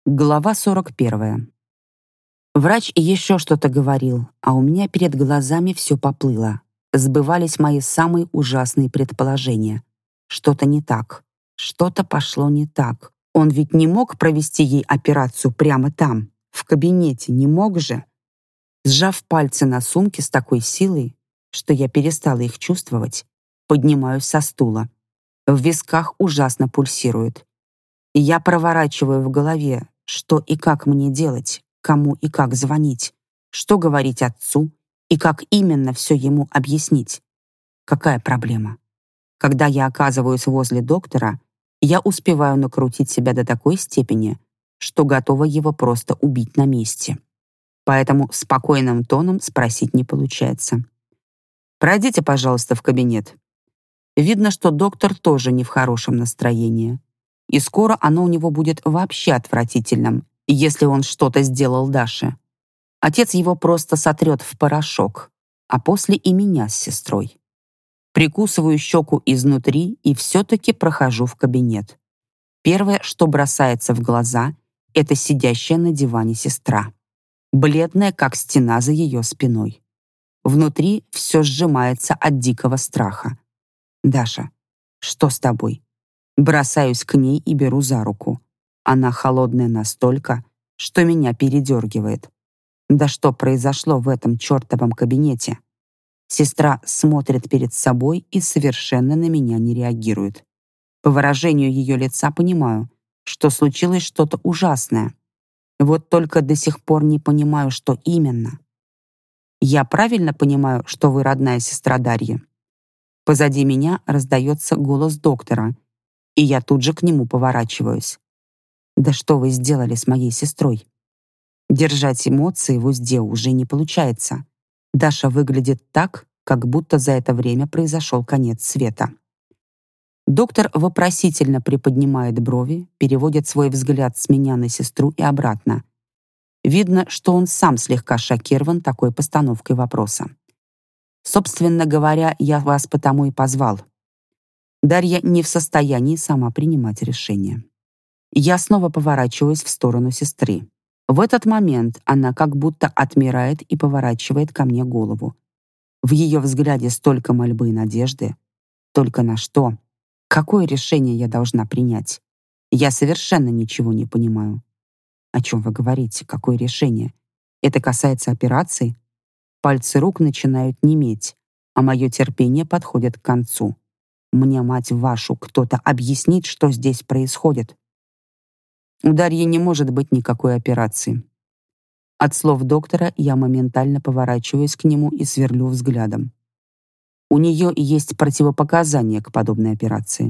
Глава 41. Врач еще что-то говорил, а у меня перед глазами все поплыло. Сбывались мои самые ужасные предположения. Что-то не так. Что-то пошло не так. Он ведь не мог провести ей операцию прямо там, в кабинете, не мог же? Сжав пальцы на сумке с такой силой, что я перестала их чувствовать, поднимаюсь со стула. В висках ужасно пульсирует. И я проворачиваю в голове, что и как мне делать, кому и как звонить, что говорить отцу и как именно все ему объяснить. Какая проблема? Когда я оказываюсь возле доктора, я успеваю накрутить себя до такой степени, что готова его просто убить на месте. Поэтому спокойным тоном спросить не получается. «Пройдите, пожалуйста, в кабинет». Видно, что доктор тоже не в хорошем настроении. И скоро оно у него будет вообще отвратительным, если он что-то сделал Даше. Отец его просто сотрет в порошок, а после и меня с сестрой. Прикусываю щеку изнутри и все-таки прохожу в кабинет. Первое, что бросается в глаза, это сидящая на диване сестра. Бледная, как стена за ее спиной. Внутри все сжимается от дикого страха. «Даша, что с тобой?» Бросаюсь к ней и беру за руку. Она холодная настолько, что меня передергивает. Да что произошло в этом чертовом кабинете? Сестра смотрит перед собой и совершенно на меня не реагирует. По выражению ее лица понимаю, что случилось что-то ужасное. Вот только до сих пор не понимаю, что именно. Я правильно понимаю, что вы родная сестра Дарьи? Позади меня раздается голос доктора, и я тут же к нему поворачиваюсь. Да что вы сделали с моей сестрой? Держать эмоции в узде уже не получается. Даша выглядит так, как будто за это время произошел конец света. Доктор вопросительно приподнимает брови, переводит свой взгляд с меня на сестру и обратно. Видно, что он сам слегка шокирован такой постановкой вопроса. Собственно говоря, я вас потому и позвал. Дарья не в состоянии сама принимать решения. Я снова поворачиваюсь в сторону сестры. В этот момент она как будто отмирает и поворачивает ко мне голову. В ее взгляде столько мольбы и надежды. Только на что? Какое решение я должна принять? Я совершенно ничего не понимаю. О чем вы говорите? Какое решение? Это касается операции? Пальцы рук начинают неметь, а мое терпение подходит к концу. Мне, мать вашу, кто-то объяснит, что здесь происходит. У Дарьи не может быть никакой операции. От слов доктора я моментально поворачиваюсь к нему и сверлю взглядом. У нее есть противопоказания к подобной операции.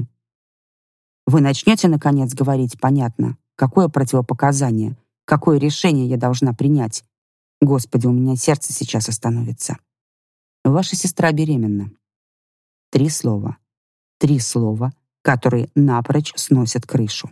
Вы начнете, наконец, говорить понятно, какое противопоказание, какое решение я должна принять? Господи, у меня сердце сейчас остановится. Ваша сестра беременна. 3 слова. 3 слова, которые напрочь сносят крышу.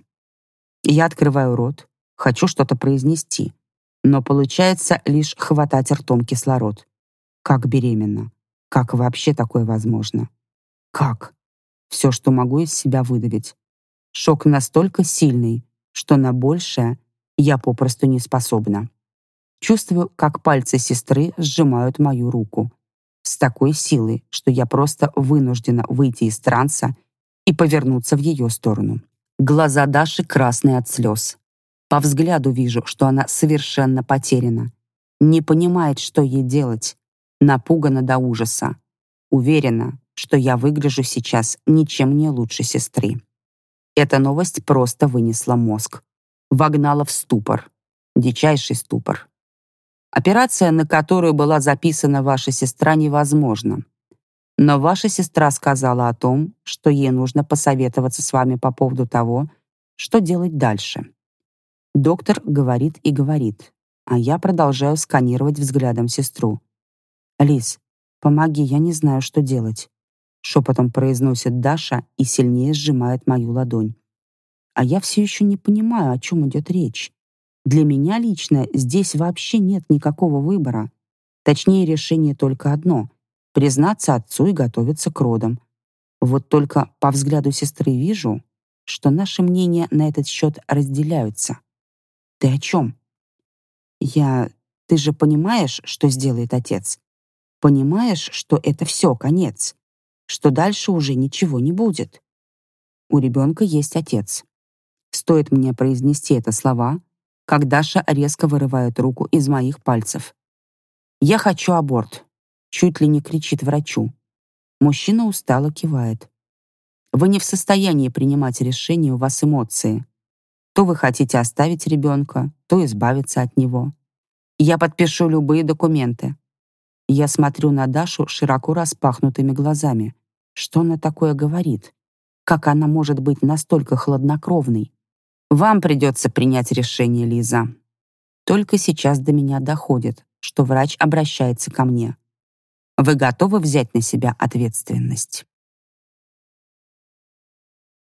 Я открываю рот, хочу что-то произнести, но получается лишь хватать ртом кислород. Как беременна? Как вообще такое возможно? Как? Все, что могу из себя выдавить. Шок настолько сильный, что на большее я попросту не способна. Чувствую, как пальцы сестры сжимают мою руку. С такой силой, что я просто вынуждена выйти из транса и повернуться в ее сторону. Глаза Даши красные от слез. По взгляду вижу, что она совершенно потеряна. Не понимает, что ей делать. Напугана до ужаса. Уверена, что я выгляжу сейчас ничем не лучше сестры. Эта новость просто вынесла мозг. Вогнала в ступор. Дичайший ступор. Операция, на которую была записана ваша сестра, невозможна. Но ваша сестра сказала о том, что ей нужно посоветоваться с вами по поводу того, что делать дальше. Доктор говорит и говорит, а я продолжаю сканировать взглядом сестру. «Лиз, помоги, я не знаю, что делать», — шепотом произносит Даша и сильнее сжимает мою ладонь. А я все еще не понимаю, о чем идет речь. Для меня лично здесь вообще нет никакого выбора. Точнее, решение только одно — признаться отцу и готовиться к родам. Вот только по взгляду сестры вижу, что наши мнения на этот счет разделяются. Ты о чем? Я... Ты же понимаешь, что сделает отец? Понимаешь, что это все, конец? Что дальше уже ничего не будет? У ребенка есть отец. Стоит мне произнести это слова, как Даша резко вырывает руку из моих пальцев. «Я хочу аборт», — чуть ли не кричит врачу. Мужчина устало кивает. «Вы не в состоянии принимать решения, у вас эмоции. То вы хотите оставить ребенка, то избавиться от него. Я подпишу любые документы». Я смотрю на Дашу широко распахнутыми глазами. Что она такое говорит? Как она может быть настолько хладнокровной? «Вам придется принять решение, Лиза». Только сейчас до меня доходит, что врач обращается ко мне. «Вы готовы взять на себя ответственность?»